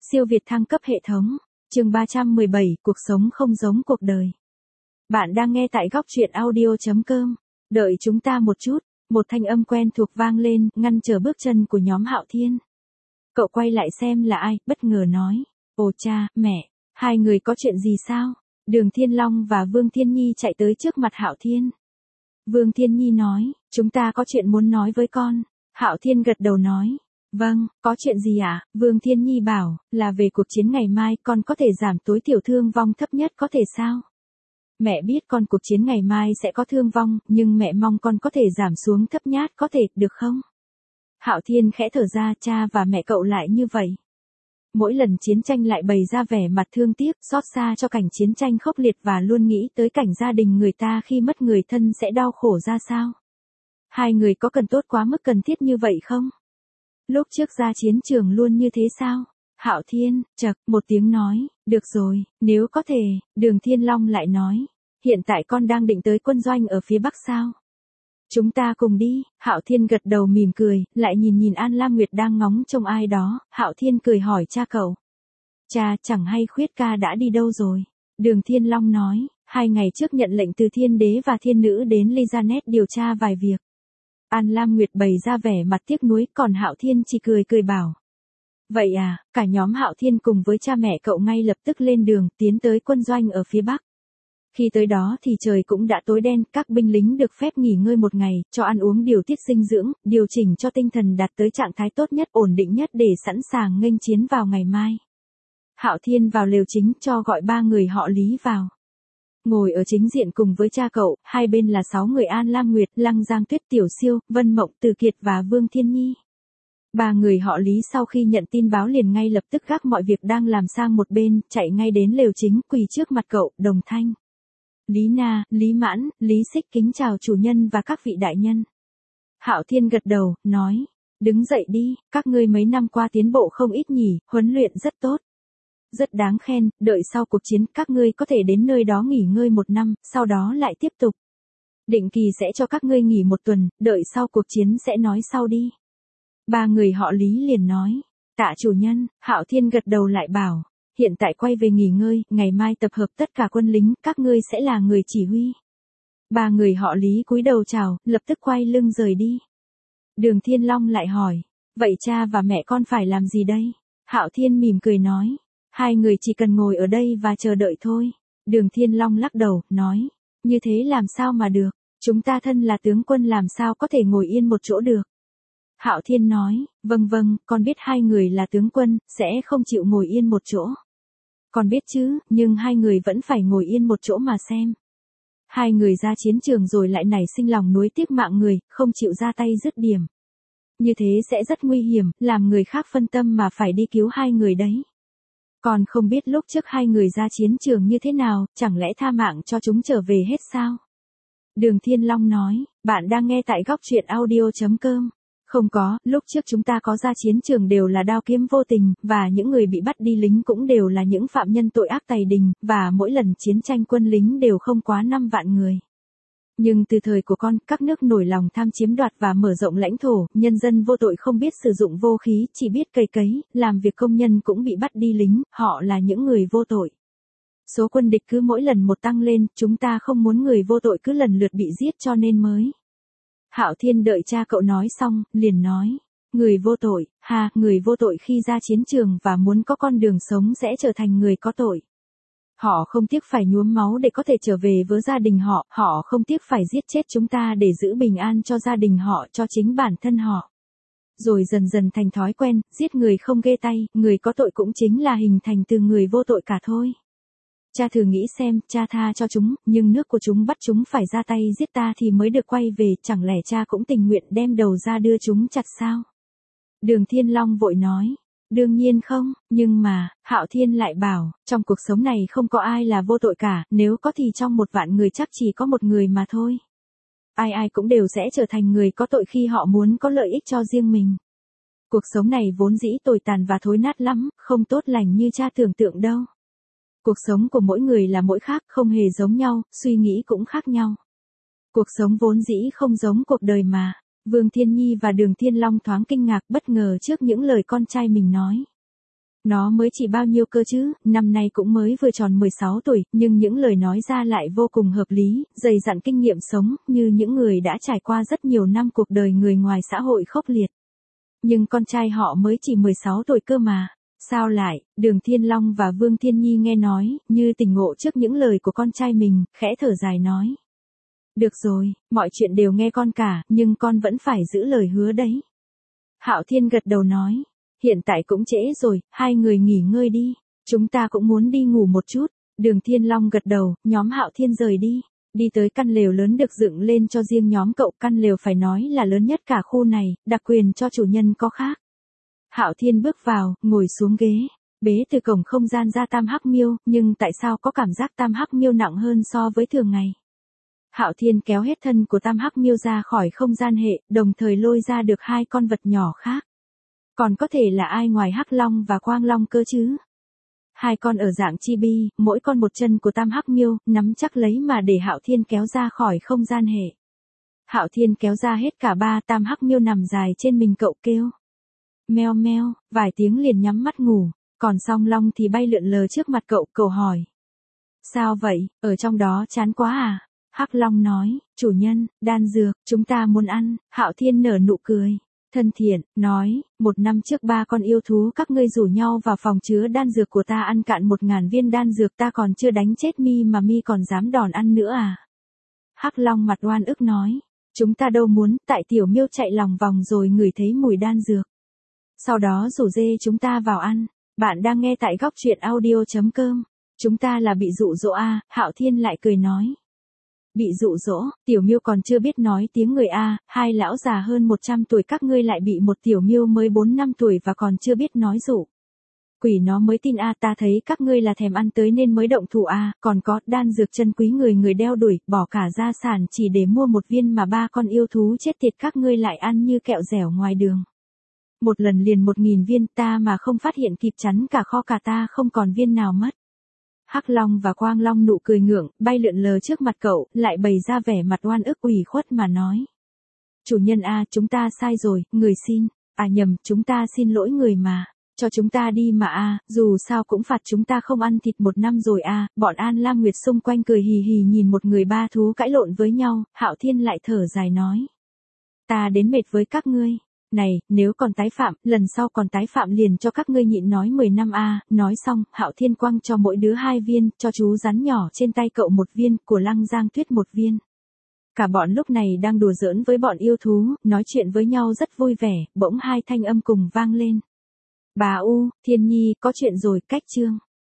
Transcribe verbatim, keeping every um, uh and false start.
Siêu việt thăng cấp hệ thống. Chương ba trăm mười bảy, cuộc sống không giống cuộc đời. Bạn đang nghe tại góc truyện audio chấm com. Đợi chúng ta một chút, một thanh âm quen thuộc vang lên, ngăn trở bước chân của nhóm Hạo Thiên. Cậu quay lại xem là ai, bất ngờ nói. Ồ cha, mẹ, hai người có chuyện gì sao? Đường Thiên Long và Vương Thiên Nhi chạy tới trước mặt Hạo Thiên. Vương Thiên Nhi nói, chúng ta có chuyện muốn nói với con. Hạo Thiên gật đầu nói. Vâng, có chuyện gì ạ? À? Vương Thiên Nhi bảo, là về cuộc chiến ngày mai, con có thể giảm tối thiểu thương vong thấp nhất có thể sao? Mẹ biết con cuộc chiến ngày mai sẽ có thương vong, nhưng mẹ mong con có thể giảm xuống thấp nhất có thể, được không? Hạo Thiên khẽ thở ra, cha và mẹ cậu lại như vậy. Mỗi lần chiến tranh lại bày ra vẻ mặt thương tiếc, xót xa cho cảnh chiến tranh khốc liệt và luôn nghĩ tới cảnh gia đình người ta khi mất người thân sẽ đau khổ ra sao. Hai người có cần tốt quá mức cần thiết như vậy không? Lúc trước ra chiến trường luôn như thế sao? Hạo Thiên, chậc, một tiếng nói, được rồi, nếu có thể. Đường Thiên Long lại nói, hiện tại con đang định tới quân doanh ở phía Bắc sao? Chúng ta cùng đi. Hạo Thiên gật đầu mỉm cười, lại nhìn nhìn An Lam Nguyệt đang ngóng trông ai đó. Hạo Thiên cười hỏi cha cậu. Cha, chẳng hay Khuyết ca đã đi đâu rồi? Đường Thiên Long nói, hai ngày trước nhận lệnh từ Thiên Đế và Thiên Nữ đến Lysanet điều tra vài việc. An Lam Nguyệt bày ra vẻ mặt tiếc nuối, còn Hạo Thiên chỉ cười cười bảo. Vậy à, cả nhóm Hạo Thiên cùng với cha mẹ cậu ngay lập tức lên đường, tiến tới quân doanh ở phía Bắc. Khi tới đó thì trời cũng đã tối đen, các binh lính được phép nghỉ ngơi một ngày, cho ăn uống điều tiết dinh dưỡng, điều chỉnh cho tinh thần đạt tới trạng thái tốt nhất, ổn định nhất để sẵn sàng nghênh chiến vào ngày mai. Hạo Thiên vào lều chính cho gọi ba người họ Lý vào. Ngồi ở chính diện cùng với cha cậu, hai bên là sáu người An Lam Nguyệt, Lăng Giang Tuyết, Tiểu Siêu, Vân Mộng, Từ Kiệt và Vương Thiên Nhi. Ba người họ Lý sau khi nhận tin báo liền ngay lập tức gác mọi việc đang làm sang một bên, chạy ngay đến lều chính, quỳ trước mặt cậu, đồng thanh. Lý Na, Lý Mãn, Lý Xích kính chào chủ nhân và các vị đại nhân. Hạo Thiên gật đầu, nói, đứng dậy đi, các ngươi mấy năm qua tiến bộ không ít nhỉ, huấn luyện rất tốt. Rất đáng khen, đợi sau cuộc chiến các ngươi có thể đến nơi đó nghỉ ngơi một năm, sau đó lại tiếp tục. Định kỳ sẽ cho các ngươi nghỉ một tuần, đợi sau cuộc chiến sẽ nói sau đi. Ba người họ Lý liền nói, tạ chủ nhân. Hạo Thiên gật đầu lại bảo, hiện tại quay về nghỉ ngơi, ngày mai tập hợp tất cả quân lính, các ngươi sẽ là người chỉ huy. Ba người họ Lý cúi đầu chào, lập tức quay lưng rời đi. Đường Thiên Long lại hỏi, vậy cha và mẹ con phải làm gì đây? Hạo Thiên mỉm cười nói, hai người chỉ cần ngồi ở đây và chờ đợi thôi. Đường Thiên Long lắc đầu, nói, như thế làm sao mà được, chúng ta thân là tướng quân làm sao có thể ngồi yên một chỗ được. Hạo Thiên nói, vâng vâng, con biết hai người là tướng quân, sẽ không chịu ngồi yên một chỗ. Con biết chứ, nhưng hai người vẫn phải ngồi yên một chỗ mà xem. Hai người ra chiến trường rồi lại nảy sinh lòng nuối tiếc mạng người, không chịu ra tay dứt điểm. Như thế sẽ rất nguy hiểm, làm người khác phân tâm mà phải đi cứu hai người đấy. Còn không biết lúc trước hai người ra chiến trường như thế nào, chẳng lẽ tha mạng cho chúng trở về hết sao? Đường Thiên Long nói, bạn đang nghe tại góc truyện audio chấm com. Không có, lúc trước chúng ta có ra chiến trường đều là đao kiếm vô tình, và những người bị bắt đi lính cũng đều là những phạm nhân tội ác tày đình, và mỗi lần chiến tranh quân lính đều không quá năm vạn người. Nhưng từ thời của con, các nước nổi lòng tham chiếm đoạt và mở rộng lãnh thổ, nhân dân vô tội không biết sử dụng vũ khí, chỉ biết cày cấy, làm việc công nhân cũng bị bắt đi lính, họ là những người vô tội. Số quân địch cứ mỗi lần một tăng lên, chúng ta không muốn người vô tội cứ lần lượt bị giết cho nên mới. Hạo Thiên đợi cha cậu nói xong, liền nói, người vô tội, ha, người vô tội khi ra chiến trường và muốn có con đường sống sẽ trở thành người có tội. Họ không tiếc phải nhuốm máu để có thể trở về với gia đình họ, họ không tiếc phải giết chết chúng ta để giữ bình an cho gia đình họ, cho chính bản thân họ. Rồi dần dần thành thói quen, giết người không ghê tay, người có tội cũng chính là hình thành từ người vô tội cả thôi. Cha thử nghĩ xem, cha tha cho chúng, nhưng nước của chúng bắt chúng phải ra tay giết ta thì mới được quay về, chẳng lẽ cha cũng tình nguyện đem đầu ra đưa chúng chặt sao? Đường Thiên Long vội nói, đương nhiên không, nhưng mà, Hạo Thiên lại bảo, trong cuộc sống này không có ai là vô tội cả, nếu có thì trong một vạn người chắc chỉ có một người mà thôi. Ai ai cũng đều sẽ trở thành người có tội khi họ muốn có lợi ích cho riêng mình. Cuộc sống này vốn dĩ tồi tàn và thối nát lắm, không tốt lành như cha tưởng tượng đâu. Cuộc sống của mỗi người là mỗi khác, không hề giống nhau, suy nghĩ cũng khác nhau. Cuộc sống vốn dĩ không giống cuộc đời mà. Vương Thiên Nhi và Đường Thiên Long thoáng kinh ngạc bất ngờ trước những lời con trai mình nói. Nó mới chỉ bao nhiêu cơ chứ, năm nay cũng mới vừa tròn mười sáu tuổi, nhưng những lời nói ra lại vô cùng hợp lý, dày dặn kinh nghiệm sống, như những người đã trải qua rất nhiều năm cuộc đời người ngoài xã hội khốc liệt. Nhưng con trai họ mới chỉ mười sáu tuổi cơ mà. Sao lại? Đường Thiên Long và Vương Thiên Nhi nghe nói, như tỉnh ngộ trước những lời của con trai mình, khẽ thở dài nói. Được rồi, mọi chuyện đều nghe con cả, nhưng con vẫn phải giữ lời hứa đấy. Hạo Thiên gật đầu nói. Hiện tại cũng trễ rồi, hai người nghỉ ngơi đi. Chúng ta cũng muốn đi ngủ một chút. Đường Thiên Long gật đầu, nhóm Hạo Thiên rời đi. Đi tới căn lều lớn được dựng lên cho riêng nhóm cậu, căn lều phải nói là lớn nhất cả khu này, đặc quyền cho chủ nhân có khác. Hạo Thiên bước vào, ngồi xuống ghế, bế từ cổng không gian ra Tam Hắc Miêu, nhưng tại sao có cảm giác Tam Hắc Miêu nặng hơn so với thường ngày? Hạo Thiên kéo hết thân của Tam Hắc Miêu ra khỏi không gian hệ, đồng thời lôi ra được hai con vật nhỏ khác. Còn có thể là ai ngoài Hắc Long và Quang Long cơ chứ? Hai con ở dạng chibi, mỗi con một chân của Tam Hắc Miêu, nắm chắc lấy mà để Hạo Thiên kéo ra khỏi không gian hệ. Hạo Thiên kéo ra hết cả ba, Tam Hắc Miêu nằm dài trên mình cậu kêu. Meo meo, vài tiếng liền nhắm mắt ngủ, còn Song Long thì bay lượn lờ trước mặt cậu, cậu hỏi. Sao vậy, ở trong đó chán quá à? Hắc Long nói, chủ nhân, đan dược, chúng ta muốn ăn. Hạo Thiên nở nụ cười, thân thiện, nói, một năm trước ba con yêu thú các ngươi rủ nhau vào phòng chứa đan dược của ta ăn cạn một ngàn viên đan dược, ta còn chưa đánh chết mi mà mi còn dám đòn ăn nữa à? Hắc Long mặt oan ức nói, chúng ta đâu muốn, tại tiểu miêu chạy lòng vòng rồi ngửi thấy mùi đan dược. Sau đó rủ dê chúng ta vào ăn. Bạn đang nghe tại góc truyện audio chấm com. Chúng ta là bị dụ dỗ a, Hạo Thiên lại cười nói. Bị dụ dỗ, tiểu miêu còn chưa biết nói tiếng người a, hai lão già hơn một trăm tuổi các ngươi lại bị một tiểu miêu mới bốn năm tuổi và còn chưa biết nói dụ. Quỷ nó mới tin a, ta thấy các ngươi là thèm ăn tới nên mới động thủ a, còn có đan dược chân quý người người đeo đuổi, bỏ cả gia sản chỉ để mua một viên mà ba con yêu thú chết tiệt các ngươi lại ăn như kẹo dẻo ngoài đường. Một lần liền một nghìn viên, ta mà không phát hiện kịp chắn cả kho cả ta không còn viên nào mất. Hắc Long và Quang Long nụ cười ngượng, bay lượn lờ trước mặt cậu, lại bày ra vẻ mặt oan ức ủy khuất mà nói. Chủ nhân a, chúng ta sai rồi, người xin. À nhầm, chúng ta xin lỗi người mà. Cho chúng ta đi mà a, dù sao cũng phạt chúng ta không ăn thịt một năm rồi a. Bọn An Lam Nguyệt xung quanh cười hì hì nhìn một người ba thú cãi lộn với nhau, Hạo Thiên lại thở dài nói. Ta đến mệt với các ngươi. Này, nếu còn tái phạm, lần sau còn tái phạm liền cho các ngươi nhịn nói mười năm a. Nói xong, Hạo Thiên quăng cho mỗi đứa hai viên, cho chú rắn nhỏ trên tay cậu một viên, của Lăng Giang Tuyết một viên. Cả bọn lúc này đang đùa giỡn với bọn yêu thú, nói chuyện với nhau rất vui vẻ, bỗng hai thanh âm cùng vang lên. Bà U, Thiên Nhi, có chuyện rồi, cách chương.